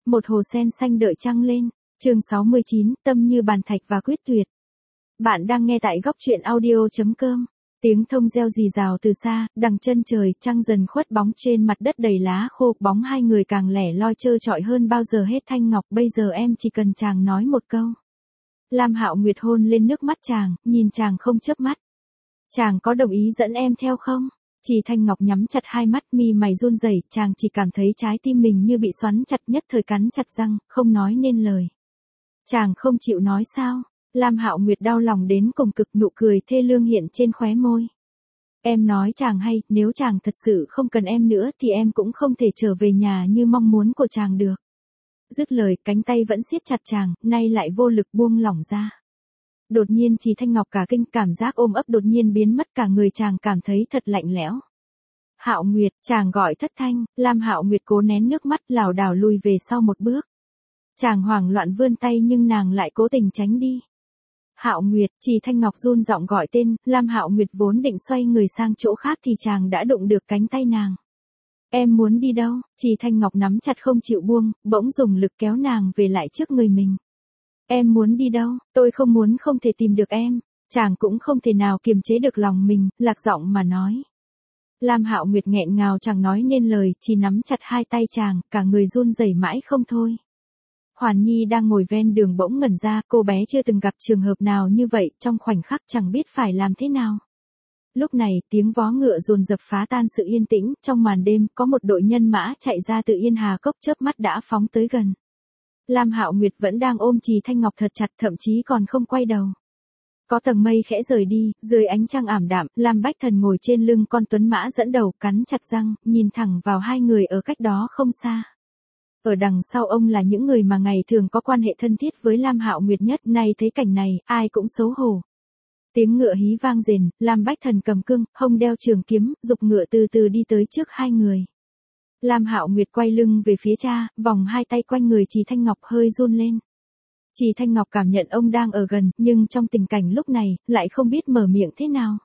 một hồ sen xanh đợi trăng lên. Chương 69, tâm như bàn thạch và quyết tuyệt. Bạn đang nghe tại góc truyện audio.com. Tiếng thông reo rì rào từ xa, đằng chân trời, trăng dần khuất bóng trên mặt đất đầy lá khô, bóng hai người càng lẻ loi trơ trọi hơn bao giờ hết. Thanh Ngọc, bây giờ em chỉ cần chàng nói một câu. Lam Hạo Nguyệt hôn lên nước mắt chàng, nhìn chàng không chớp mắt. Chàng có đồng ý dẫn em theo không? Chỉ Thanh Ngọc nhắm chặt hai mắt, mi mày run rẩy, chàng chỉ cảm thấy trái tim mình như bị xoắn chặt, nhất thời cắn chặt răng, không nói nên lời. Chàng không chịu nói sao? Lam Hạo Nguyệt đau lòng đến cùng cực, nụ cười thê lương hiện trên khóe môi. Em nói chàng hay, nếu chàng thật sự không cần em nữa thì em cũng không thể trở về nhà như mong muốn của chàng được. Dứt lời, cánh tay vẫn siết chặt chàng, nay lại vô lực buông lỏng ra. Đột nhiên Chỉ Thanh Ngọc cả kinh, cảm giác ôm ấp đột nhiên biến mất, cả người chàng cảm thấy thật lạnh lẽo. Hạo Nguyệt, chàng gọi thất thanh. Lam Hạo Nguyệt cố nén nước mắt, lảo đảo lùi về sau một bước. Chàng hoảng loạn vươn tay nhưng nàng lại cố tình tránh đi. Hạo Nguyệt, Chỉ Thanh Ngọc run giọng gọi tên. Lam Hạo Nguyệt vốn định xoay người sang chỗ khác thì chàng đã đụng được cánh tay nàng. Em muốn đi đâu? Chỉ Thanh Ngọc nắm chặt không chịu buông, bỗng dùng lực kéo nàng về lại trước người mình. Em muốn đi đâu? Tôi không muốn không thể tìm được em. Chàng cũng không thể nào kiềm chế được lòng mình, lạc giọng mà nói. Lam Hạo Nguyệt nghẹn ngào chẳng nói nên lời, chỉ nắm chặt hai tay chàng, cả người run rẩy mãi không thôi. Hoàn Nhi đang ngồi ven đường bỗng ngẩn ra, cô bé chưa từng gặp trường hợp nào như vậy, trong khoảnh khắc chẳng biết phải làm thế nào. Lúc này, tiếng vó ngựa dồn dập phá tan sự yên tĩnh, trong màn đêm, có một đội nhân mã chạy ra từ Yên Hà Cốc, chớp mắt đã phóng tới gần. Lam Hạo Nguyệt vẫn đang ôm Chỉ Thanh Ngọc thật chặt, thậm chí còn không quay đầu. Có tầng mây khẽ rời đi, dưới ánh trăng ảm đạm, Lam Bách Thần ngồi trên lưng con tuấn mã dẫn đầu, cắn chặt răng, nhìn thẳng vào hai người ở cách đó không xa. Ở đằng sau ông là những người mà ngày thường có quan hệ thân thiết với Lam Hạo Nguyệt nhất, nay thấy cảnh này, ai cũng xấu hổ. Tiếng ngựa hí vang rền, Lam Bách Thần cầm cương, hông đeo trường kiếm, giục ngựa từ từ đi tới trước hai người. Lam Hạo Nguyệt quay lưng về phía cha, vòng hai tay quanh người Chỉ Thanh Ngọc hơi run lên. Chỉ Thanh Ngọc cảm nhận ông đang ở gần, nhưng trong tình cảnh lúc này, lại không biết mở miệng thế nào.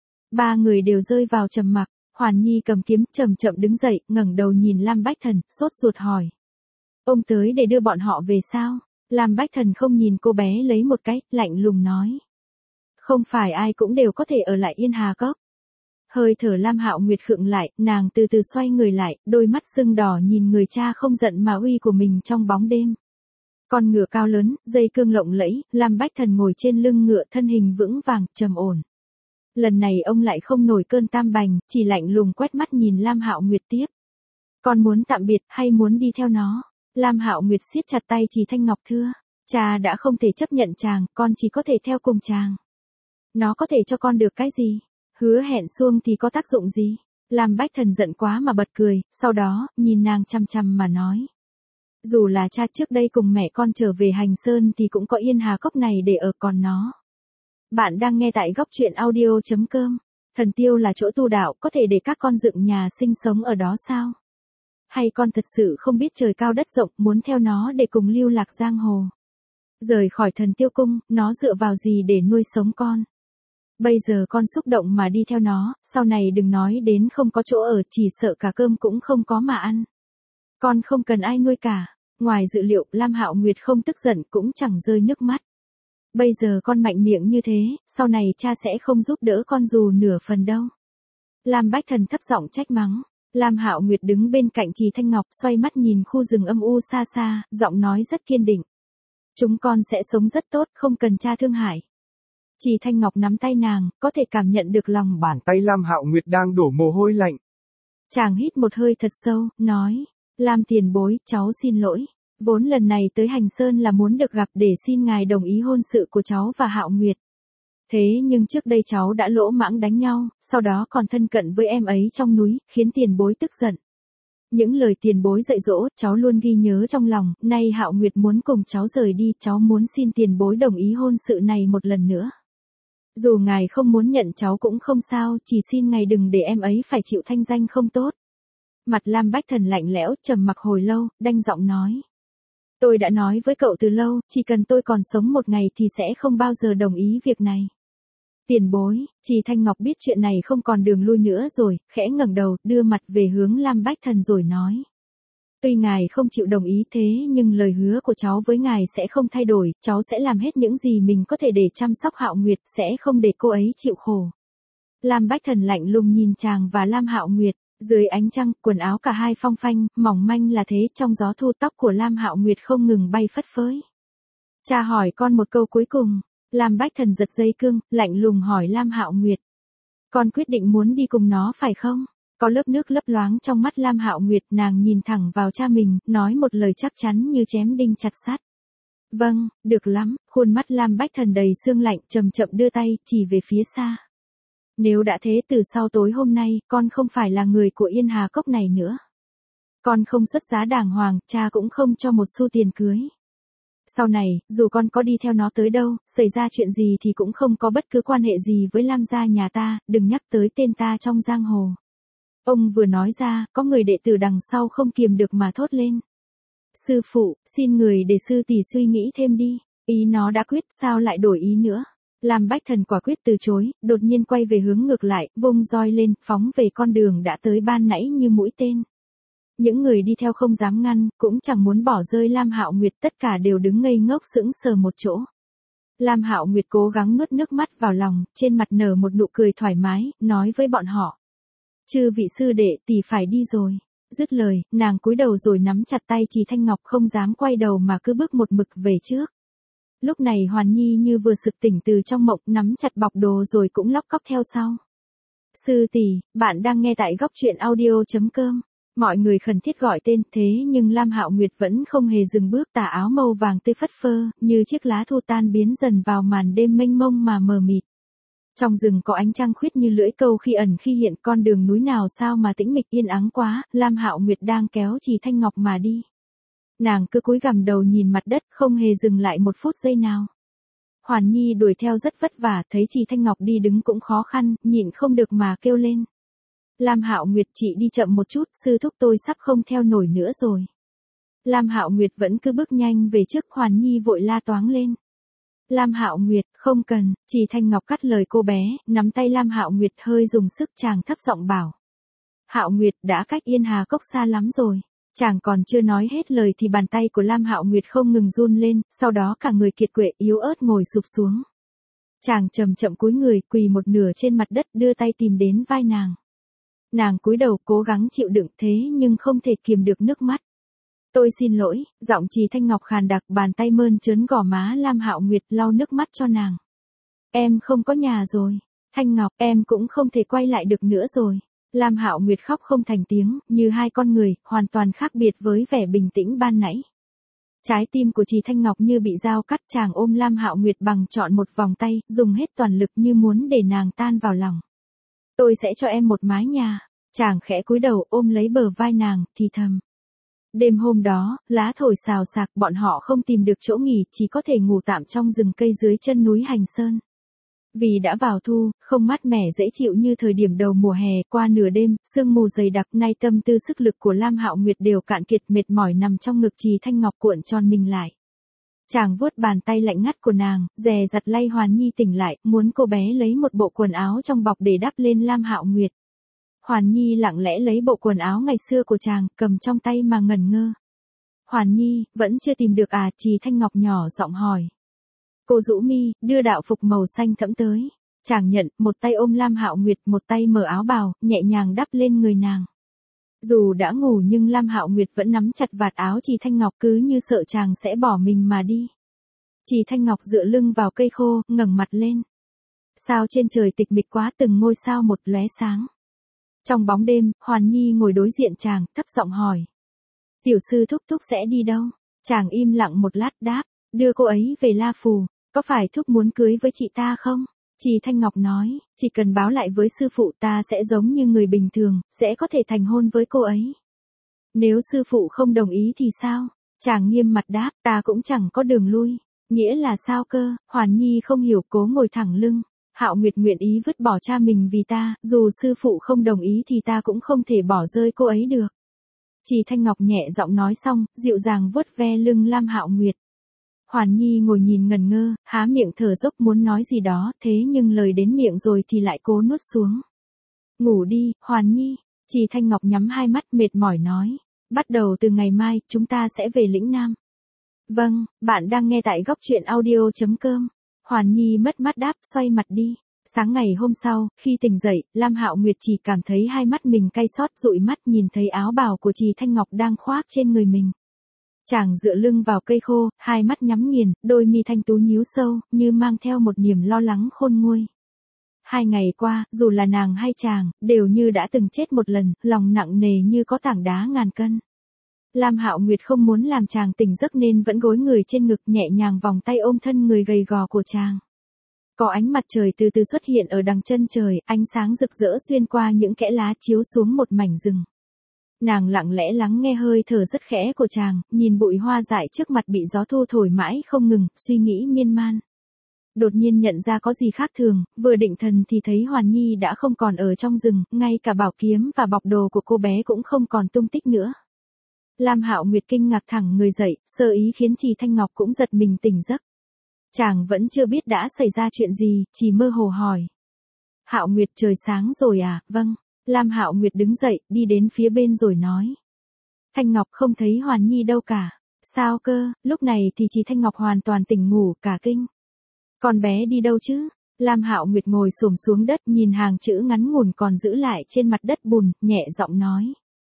Ba người đều rơi vào trầm mặc. Hoàn Nhi cầm kiếm, chậm chậm đứng dậy, ngẩng đầu nhìn Lam Bách Thần, sốt ruột hỏi. Ông tới để đưa bọn họ về sao? Lam Bách Thần không nhìn cô bé lấy một cái, lạnh lùng nói. Không phải ai cũng đều có thể ở lại Yên Hà Cốc. Hơi thở Lam Hạo Nguyệt khựng lại, nàng từ từ xoay người lại, đôi mắt sưng đỏ nhìn người cha không giận mà uy của mình trong bóng đêm. Con ngựa cao lớn, dây cương lộng lẫy, Lam Bách Thần ngồi trên lưng ngựa, thân hình vững vàng, trầm ổn. Lần này ông lại không nổi cơn tam bành, chỉ lạnh lùng quét mắt nhìn Lam Hạo Nguyệt tiếp. Con muốn tạm biệt hay muốn đi theo nó? Lam Hạo Nguyệt siết chặt tay Chỉ Thanh Ngọc thưa. Cha đã không thể chấp nhận chàng, con chỉ có thể theo cùng chàng. Nó có thể cho con được cái gì? Hứa hẹn suông thì có tác dụng gì? Lam Bách Thần giận quá mà bật cười, sau đó, nhìn nàng chăm chăm mà nói. Dù là cha trước đây cùng mẹ con trở về Hành Sơn thì cũng có Yên Hà Cốc này để ở, còn nó. Bạn đang nghe tại góc truyện audio.com. Thần Tiêu là chỗ tu đạo, có thể để các con dựng nhà sinh sống ở đó sao? Hay con thật sự không biết trời cao đất rộng, muốn theo nó để cùng lưu lạc giang hồ? Rời khỏi Thần Tiêu cung, nó dựa vào gì để nuôi sống con? Bây giờ con xúc động mà đi theo nó, sau này đừng nói đến không có chỗ ở, chỉ sợ cả cơm cũng không có mà ăn. Con không cần ai nuôi cả. Ngoài dự liệu, Lam Hạo Nguyệt không tức giận cũng chẳng rơi nước mắt. Bây giờ con mạnh miệng như thế, sau này cha sẽ không giúp đỡ con dù nửa phần đâu. Lam Bách Thần thấp giọng trách mắng. Lam Hạo Nguyệt đứng bên cạnh Chỉ Thanh Ngọc, xoay mắt nhìn khu rừng âm u xa xa, giọng nói rất kiên định. Chúng con sẽ sống rất tốt, không cần cha thương hại. Chỉ Thanh Ngọc nắm tay nàng, có thể cảm nhận được lòng bàn tay Lam Hạo Nguyệt đang đổ mồ hôi lạnh. Chàng hít một hơi thật sâu, nói. Lam tiền bối, cháu xin lỗi. Vốn lần này tới Hành Sơn là muốn được gặp để xin ngài đồng ý hôn sự của cháu và Hạo Nguyệt. Thế nhưng trước đây cháu đã lỗ mãng đánh nhau, sau đó còn thân cận với em ấy trong núi, khiến tiền bối tức giận. Những lời tiền bối dạy dỗ, cháu luôn ghi nhớ trong lòng, nay Hạo Nguyệt muốn cùng cháu rời đi, cháu muốn xin tiền bối đồng ý hôn sự này một lần nữa. Dù ngài không muốn nhận cháu cũng không sao, chỉ xin ngài đừng để em ấy phải chịu thanh danh không tốt. Mặt Lam Bách Thần lạnh lẽo, trầm mặc hồi lâu, đanh giọng nói. Tôi đã nói với cậu từ lâu, chỉ cần tôi còn sống một ngày thì sẽ không bao giờ đồng ý việc này. Tiền bối, Chỉ Thanh Ngọc biết chuyện này không còn đường lui nữa rồi, khẽ ngẩng đầu, đưa mặt về hướng Lam Bách Thần rồi nói. Tuy ngài không chịu đồng ý thế nhưng lời hứa của cháu với ngài sẽ không thay đổi, cháu sẽ làm hết những gì mình có thể để chăm sóc Hạo Nguyệt, sẽ không để cô ấy chịu khổ. Lam Bách Thần lạnh lùng nhìn chàng và Lam Hạo Nguyệt, dưới ánh trăng, quần áo cả hai phong phanh, mỏng manh là thế, trong gió thu tóc của Lam Hạo Nguyệt không ngừng bay phất phới. Cha hỏi con một câu cuối cùng, Lam Bách Thần giật dây cương, lạnh lùng hỏi Lam Hạo Nguyệt. Con quyết định muốn đi cùng nó phải không? Có lớp nước lấp loáng trong mắt Lam Hạo Nguyệt, nàng nhìn thẳng vào cha mình, nói một lời chắc chắn như chém đinh chặt sắt. Vâng, được lắm, khuôn mắt Lam Bách Thần đầy sương lạnh, chậm chậm đưa tay, chỉ về phía xa. Nếu đã thế từ sau tối hôm nay, con không phải là người của Yên Hà Cốc này nữa. Con không xuất giá đàng hoàng, cha cũng không cho một xu tiền cưới. Sau này, dù con có đi theo nó tới đâu, xảy ra chuyện gì thì cũng không có bất cứ quan hệ gì với Lam gia nhà ta, đừng nhắc tới tên ta trong giang hồ. Ông vừa nói ra, có người đệ tử đằng sau không kiềm được mà thốt lên. Sư phụ, xin người để sư tỷ suy nghĩ thêm đi, ý nó đã quyết sao lại đổi ý nữa. Lam Bách Thần quả quyết từ chối, đột nhiên quay về hướng ngược lại, vung roi lên, phóng về con đường đã tới ban nãy như mũi tên. Những người đi theo không dám ngăn, cũng chẳng muốn bỏ rơi Lam Hạo Nguyệt, tất cả đều đứng ngây ngốc sững sờ một chỗ. Lam Hạo Nguyệt cố gắng nuốt nước mắt vào lòng, trên mặt nở một nụ cười thoải mái, nói với bọn họ. Chư vị sư đệ, tỷ phải đi rồi. Dứt lời, nàng cúi đầu rồi nắm chặt tay Trì Thanh Ngọc, không dám quay đầu mà cứ bước một mực về trước. Lúc này Hoàn Nhi như vừa sực tỉnh từ trong mộng, nắm chặt bọc đồ rồi cũng lóc cóc theo sau. Sư tỷ, bạn đang nghe tại góc truyện audio.com. Mọi người khẩn thiết gọi tên, thế nhưng Lam Hạo Nguyệt vẫn không hề dừng bước, tà áo màu vàng tươi phất phơ, như chiếc lá thu tan biến dần vào màn đêm mênh mông mà mờ mịt. Trong rừng có ánh trăng khuyết như lưỡi câu khi ẩn khi hiện, con đường núi nào sao mà tĩnh mịch yên ắng quá, Lam Hạo Nguyệt đang kéo Trì Thanh Ngọc mà đi. Nàng cứ cúi gằm đầu nhìn mặt đất, không hề dừng lại một phút giây nào. Hoàn Nhi đuổi theo rất vất vả, thấy Trì Thanh Ngọc đi đứng cũng khó khăn, nhịn không được mà kêu lên. Lam Hạo Nguyệt, chị đi chậm một chút, sư thúc tôi sắp không theo nổi nữa rồi. Lam Hạo Nguyệt vẫn cứ bước nhanh về trước, Hoàn Nhi vội la toáng lên. Lam Hạo Nguyệt, không cần, Trì Thanh Ngọc cắt lời cô bé, nắm tay Lam Hạo Nguyệt hơi dùng sức, chàng thấp giọng bảo. Hạo Nguyệt, đã cách Yên Hà Cốc xa lắm rồi. Chàng còn chưa nói hết lời thì bàn tay của Lam Hạo Nguyệt không ngừng run lên, sau đó cả người kiệt quệ yếu ớt ngồi sụp xuống. Chàng chậm chậm cúi người, quỳ một nửa trên mặt đất, đưa tay tìm đến vai nàng. Nàng cúi đầu cố gắng chịu đựng thế nhưng không thể kiềm được nước mắt. Tôi xin lỗi, giọng Trì Thanh Ngọc khàn đặc, bàn tay mơn trớn gò má Lam Hạo Nguyệt lau nước mắt cho nàng. Em không có nhà rồi. Thanh Ngọc, em cũng không thể quay lại được nữa rồi. Lam Hạo Nguyệt khóc không thành tiếng, như hai con người, hoàn toàn khác biệt với vẻ bình tĩnh ban nãy. Trái tim của Trì Thanh Ngọc như bị dao cắt, chàng ôm Lam Hạo Nguyệt bằng trọn một vòng tay, dùng hết toàn lực như muốn để nàng tan vào lòng. Tôi sẽ cho em một mái nhà. Chàng khẽ cúi đầu ôm lấy bờ vai nàng, thì thầm. Đêm hôm đó, lá thổi xào xạc, bọn họ không tìm được chỗ nghỉ, chỉ có thể ngủ tạm trong rừng cây dưới chân núi Hành Sơn. Vì đã vào thu, không mát mẻ dễ chịu như thời điểm đầu mùa hè, qua nửa đêm, sương mù dày đặc, nay tâm tư sức lực của Lam Hạo Nguyệt đều cạn kiệt, mệt mỏi nằm trong ngực Trì Thanh Ngọc cuộn tròn mình lại. Chàng vuốt bàn tay lạnh ngắt của nàng, dè dặt lay Hoàn Nhi tỉnh lại, muốn cô bé lấy một bộ quần áo trong bọc để đắp lên Lam Hạo Nguyệt. Hoàn Nhi lặng lẽ lấy bộ quần áo ngày xưa của chàng, cầm trong tay mà ngẩn ngơ. Hoàn Nhi, vẫn chưa tìm được à? Trì Thanh Ngọc nhỏ giọng hỏi. Cô rũ mi, đưa đạo phục màu xanh thẫm tới. Chàng nhận, một tay ôm Lam Hạo Nguyệt, một tay mở áo bào, nhẹ nhàng đắp lên người nàng. Dù đã ngủ nhưng Lam Hạo Nguyệt vẫn nắm chặt vạt áo Trì Thanh Ngọc, cứ như sợ chàng sẽ bỏ mình mà đi. Trì Thanh Ngọc dựa lưng vào cây khô, ngẩng mặt lên. Sao trên trời tịch mịch quá, từng ngôi sao một lóe sáng. Trong bóng đêm, Hoàn Nhi ngồi đối diện chàng, thấp giọng hỏi. Tiểu sư thúc thúc sẽ đi đâu? Chàng im lặng một lát đáp, đưa cô ấy về La Phù, có phải thúc muốn cưới với chị ta không? Trì Thanh Ngọc nói, chỉ cần báo lại với sư phụ ta sẽ giống như người bình thường, sẽ có thể thành hôn với cô ấy. Nếu sư phụ không đồng ý thì sao? Chàng nghiêm mặt đáp, ta cũng chẳng có đường lui. Nghĩa là sao cơ? Hoàn Nhi không hiểu, cố ngồi thẳng lưng. Hạo Nguyệt nguyện ý vứt bỏ cha mình vì ta, dù sư phụ không đồng ý thì ta cũng không thể bỏ rơi cô ấy được. Trì Thanh Ngọc nhẹ giọng nói xong, dịu dàng vuốt ve lưng Lam Hạo Nguyệt. Hoàn Nhi ngồi nhìn ngần ngơ, há miệng thở dốc muốn nói gì đó, thế nhưng lời đến miệng rồi thì lại cố nuốt xuống. Ngủ đi, Hoàn Nhi. Trì Thanh Ngọc nhắm hai mắt mệt mỏi nói. Bắt đầu từ ngày mai, chúng ta sẽ về lĩnh Nam. Vâng, bạn đang nghe tại góc chuyện audio.com. Hoàn Nhi mất mát đáp, xoay mặt đi. Sáng ngày hôm sau, khi tỉnh dậy, Lam Hạo Nguyệt chỉ cảm thấy hai mắt mình cay xót, dụi mắt nhìn thấy áo bào của Trì Thanh Ngọc đang khoác trên người mình. Chàng dựa lưng vào cây khô, hai mắt nhắm nghiền, đôi mi thanh tú nhíu sâu, như mang theo một niềm lo lắng khôn nguôi. 2 ngày qua, dù là nàng hay chàng, đều như đã từng chết một lần, lòng nặng nề như có tảng đá ngàn cân. Lam Hạo Nguyệt không muốn làm chàng tỉnh giấc nên vẫn gối người trên ngực, nhẹ nhàng vòng tay ôm thân người gầy gò của chàng. Có ánh mặt trời từ từ xuất hiện ở đằng chân trời, ánh sáng rực rỡ xuyên qua những kẽ lá chiếu xuống một mảnh rừng. Nàng lặng lẽ lắng nghe hơi thở rất khẽ của chàng, nhìn bụi hoa dại trước mặt bị gió thu thổi mãi không ngừng, suy nghĩ miên man. Đột nhiên nhận ra có gì khác thường, vừa định thần thì thấy Hoàn Nhi đã không còn ở trong rừng, ngay cả bảo kiếm và bọc đồ của cô bé cũng không còn tung tích nữa. Lam Hạo Nguyệt kinh ngạc thẳng người dậy, sơ ý khiến Trì Thanh Ngọc cũng giật mình tỉnh giấc. Chàng vẫn chưa biết đã xảy ra chuyện gì, chỉ mơ hồ hỏi. Hạo Nguyệt, trời sáng rồi à? Vâng. Lam Hạo Nguyệt đứng dậy, đi đến phía bên rồi nói. Thanh Ngọc, không thấy Hoàn Nhi đâu cả. Sao cơ? Lúc này thì Trì Thanh Ngọc hoàn toàn tỉnh ngủ, cả kinh. Con bé đi đâu chứ? Lam Hạo Nguyệt ngồi xổm xuống đất, nhìn hàng chữ ngắn ngủn còn giữ lại trên mặt đất bùn, nhẹ giọng nói.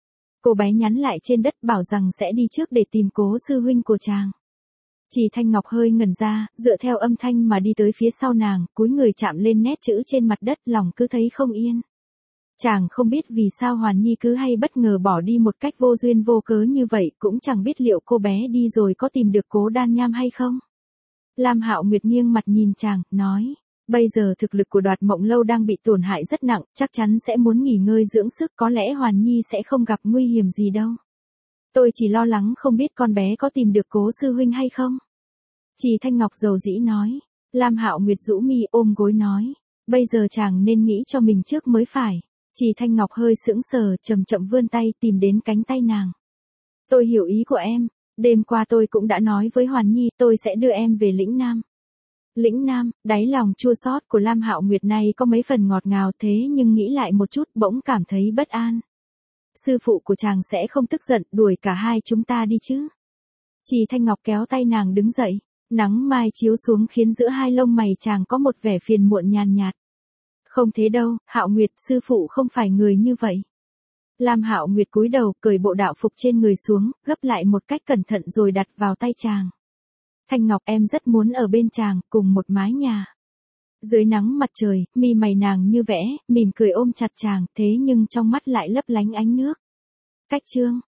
Cô bé nhắn lại trên đất bảo rằng sẽ đi trước để tìm Cố sư huynh của chàng. Trì Thanh Ngọc hơi ngẩn ra, dựa theo âm thanh mà đi tới phía sau nàng, cúi người chạm lên nét chữ trên mặt đất, lòng cứ thấy không yên. Chàng không biết vì sao Hoàn Nhi cứ hay bất ngờ bỏ đi một cách vô duyên vô cớ như vậy, cũng chẳng biết liệu cô bé đi rồi có tìm được Cố Đan Nham hay không. Lam Hạo Nguyệt nghiêng mặt nhìn chàng, nói. Bây giờ thực lực của Đoạt Mộng Lâu đang bị tổn hại rất nặng, chắc chắn sẽ muốn nghỉ ngơi dưỡng sức, có lẽ Hoàn Nhi sẽ không gặp nguy hiểm gì đâu. Tôi chỉ lo lắng không biết con bé có tìm được Cố sư huynh hay không. Trì Thanh Ngọc dầu dĩ nói. Lam Hạo Nguyệt rũ mi ôm gối nói. Bây giờ chàng nên nghĩ cho mình trước mới phải. Trì Thanh Ngọc hơi sững sờ, chậm chậm vươn tay tìm đến cánh tay nàng. Tôi hiểu ý của em, đêm qua tôi cũng đã nói với Hoàn Nhi tôi sẽ đưa em về lĩnh Nam. Lĩnh Nam, đáy lòng chua xót của Lam Hạo Nguyệt này có mấy phần ngọt ngào, thế nhưng nghĩ lại một chút bỗng cảm thấy bất an. Sư phụ của chàng sẽ không tức giận đuổi cả hai chúng ta đi chứ? Trì Thanh Ngọc kéo tay nàng đứng dậy, nắng mai chiếu xuống khiến giữa hai lông mày chàng có một vẻ phiền muộn nhàn nhạt. Không thế đâu, Hạo Nguyệt, sư phụ không phải người như vậy. Lam Hạo Nguyệt cúi đầu, cởi bộ đạo phục trên người xuống, gấp lại một cách cẩn thận rồi đặt vào tay chàng. Thanh Ngọc, em rất muốn ở bên chàng, cùng một mái nhà. Dưới nắng mặt trời, mi mày nàng như vẽ, mỉm cười ôm chặt chàng, thế nhưng trong mắt lại lấp lánh ánh nước. Cách chương